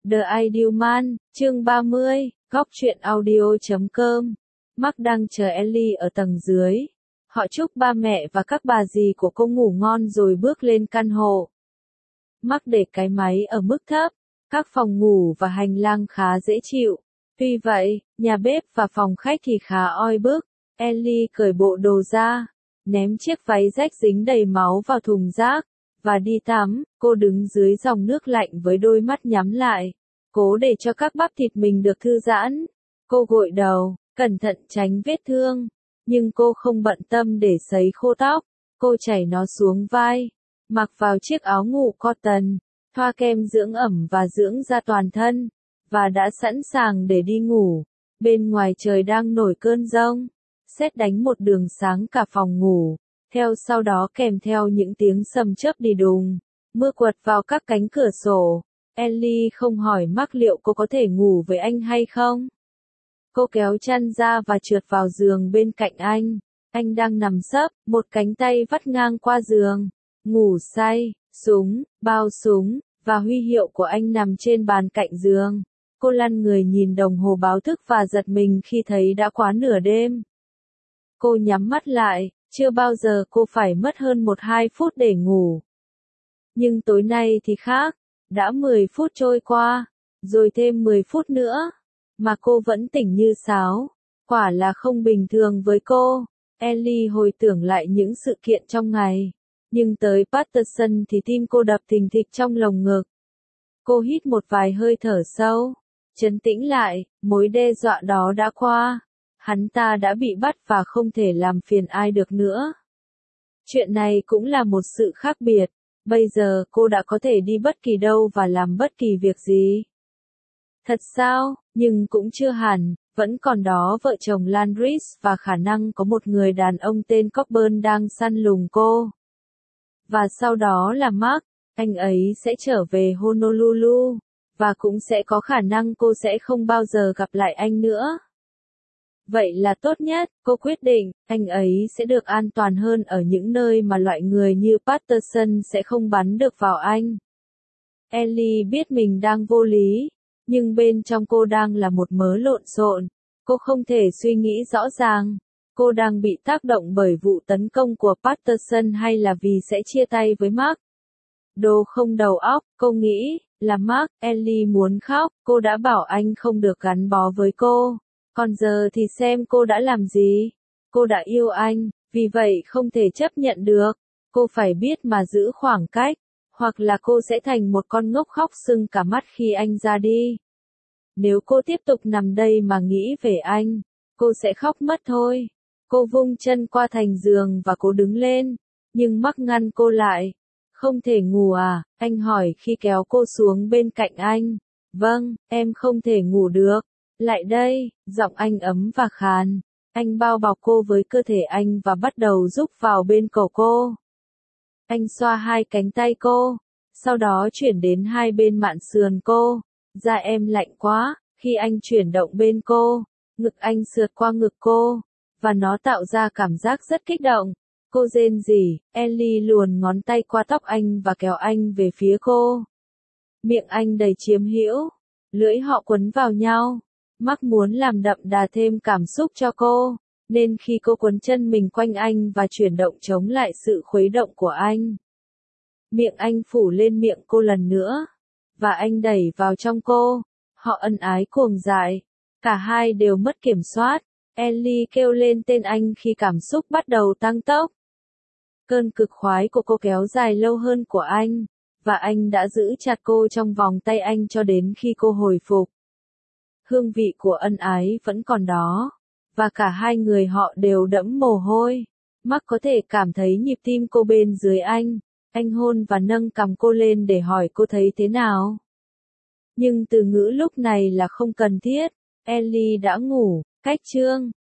The Ideal Man, chương 30, góc truyện audio.com. Mark đang chờ Ellie ở tầng dưới. Họ chúc ba mẹ và các bà dì của cô ngủ ngon rồi bước lên căn hộ. Mark để cái máy ở mức thấp, các phòng ngủ và hành lang khá dễ chịu. Tuy vậy, nhà bếp và phòng khách thì khá oi bức. Ellie cởi bộ đồ ra, ném chiếc váy rách dính đầy máu vào thùng rác, và đi tắm. Cô đứng dưới dòng nước lạnh với đôi mắt nhắm lại, cố để cho các bắp thịt mình được thư giãn. Cô gội đầu, cẩn thận tránh vết thương, nhưng cô không bận tâm để sấy khô tóc. Cô chảy nó xuống vai, mặc vào chiếc áo ngủ cotton, thoa kem dưỡng ẩm và dưỡng da toàn thân, và đã sẵn sàng để đi ngủ. Bên ngoài trời đang nổi cơn giông, sét đánh một đường sáng cả phòng ngủ, theo sau đó kèm theo những tiếng sấm chớp đi đùng, mưa quật vào các cánh cửa sổ. Ellie không hỏi Mark liệu cô có thể ngủ với anh hay không. Cô kéo chăn ra và trượt vào giường bên cạnh anh. Anh đang nằm sấp, một cánh tay vắt ngang qua giường, ngủ say. Súng, bao súng, và huy hiệu của anh nằm trên bàn cạnh giường. Cô lăn người nhìn đồng hồ báo thức và giật mình khi thấy đã quá nửa đêm. Cô nhắm mắt lại, chưa bao giờ cô phải mất hơn 1-2 phút để ngủ. Nhưng tối nay thì khác, đã 10 phút trôi qua, rồi thêm 10 phút nữa, mà cô vẫn tỉnh như sáo. Quả là không bình thường với cô. Ellie hồi tưởng lại những sự kiện trong ngày, nhưng tới Patterson thì tim cô đập thình thịch trong lồng ngực. Cô hít một vài hơi thở sâu, trấn tĩnh lại, mối đe dọa đó đã qua. Hắn ta đã bị bắt và không thể làm phiền ai được nữa. Chuyện này cũng là một sự khác biệt. Bây giờ cô đã có thể đi bất kỳ đâu và làm bất kỳ việc gì. Thật sao? Nhưng cũng chưa hẳn, vẫn còn đó vợ chồng Landris và khả năng có một người đàn ông tên Cockburn đang săn lùng cô. Và sau đó là Mark, anh ấy sẽ trở về Honolulu, và cũng sẽ có khả năng cô sẽ không bao giờ gặp lại anh nữa. Vậy là tốt nhất, cô quyết định, anh ấy sẽ được an toàn hơn ở những nơi mà loại người như Patterson sẽ không bắn được vào anh. Ellie biết mình đang vô lý, nhưng bên trong cô đang là một mớ lộn xộn. Cô không thể suy nghĩ rõ ràng. Cô đang bị tác động bởi vụ tấn công của Patterson hay là vì sẽ chia tay với Mark? Đồ không đầu óc, cô nghĩ, là Mark. Ellie muốn khóc, cô đã bảo anh không được gắn bó với cô. Còn giờ thì xem cô đã làm gì. Cô đã yêu anh, vì vậy không thể chấp nhận được. Cô phải biết mà giữ khoảng cách, hoặc là cô sẽ thành một con ngốc khóc sưng cả mắt khi anh ra đi. Nếu cô tiếp tục nằm đây mà nghĩ về anh, cô sẽ khóc mất thôi. Cô vung chân qua thành giường và cố đứng lên, nhưng Mark ngăn cô lại. Không thể ngủ à? Anh hỏi khi kéo cô xuống bên cạnh anh. Vâng, em không thể ngủ được. Lại đây, giọng anh ấm và khàn. Anh bao bọc cô với cơ thể anh và bắt đầu rúc vào bên cổ cô. Anh xoa hai cánh tay cô, sau đó chuyển đến hai bên mạn sườn cô. Da em lạnh quá. Khi anh chuyển động bên cô, ngực anh sượt qua ngực cô, và nó tạo ra cảm giác rất kích động. Cô rên rỉ. Ellie luồn ngón tay qua tóc anh và kéo anh về phía cô. Miệng anh đầy chiếm hữu, lưỡi họ quấn vào nhau. Mark muốn làm đậm đà thêm cảm xúc cho cô, nên khi cô quấn chân mình quanh anh và chuyển động chống lại sự khuấy động của anh, miệng anh phủ lên miệng cô lần nữa, và anh đẩy vào trong cô. Họ ân ái cuồng dại, cả hai đều mất kiểm soát. Ellie kêu lên tên anh khi cảm xúc bắt đầu tăng tốc. Cơn cực khoái của cô kéo dài lâu hơn của anh, và anh đã giữ chặt cô trong vòng tay anh cho đến khi cô hồi phục. Hương vị của ân ái vẫn còn đó, và cả hai người họ đều đẫm mồ hôi. Mark có thể cảm thấy nhịp tim cô bên dưới anh. Anh hôn và nâng cằm cô lên để hỏi cô thấy thế nào. Nhưng từ ngữ lúc này là không cần thiết. Ellie đã ngủ. Cách chương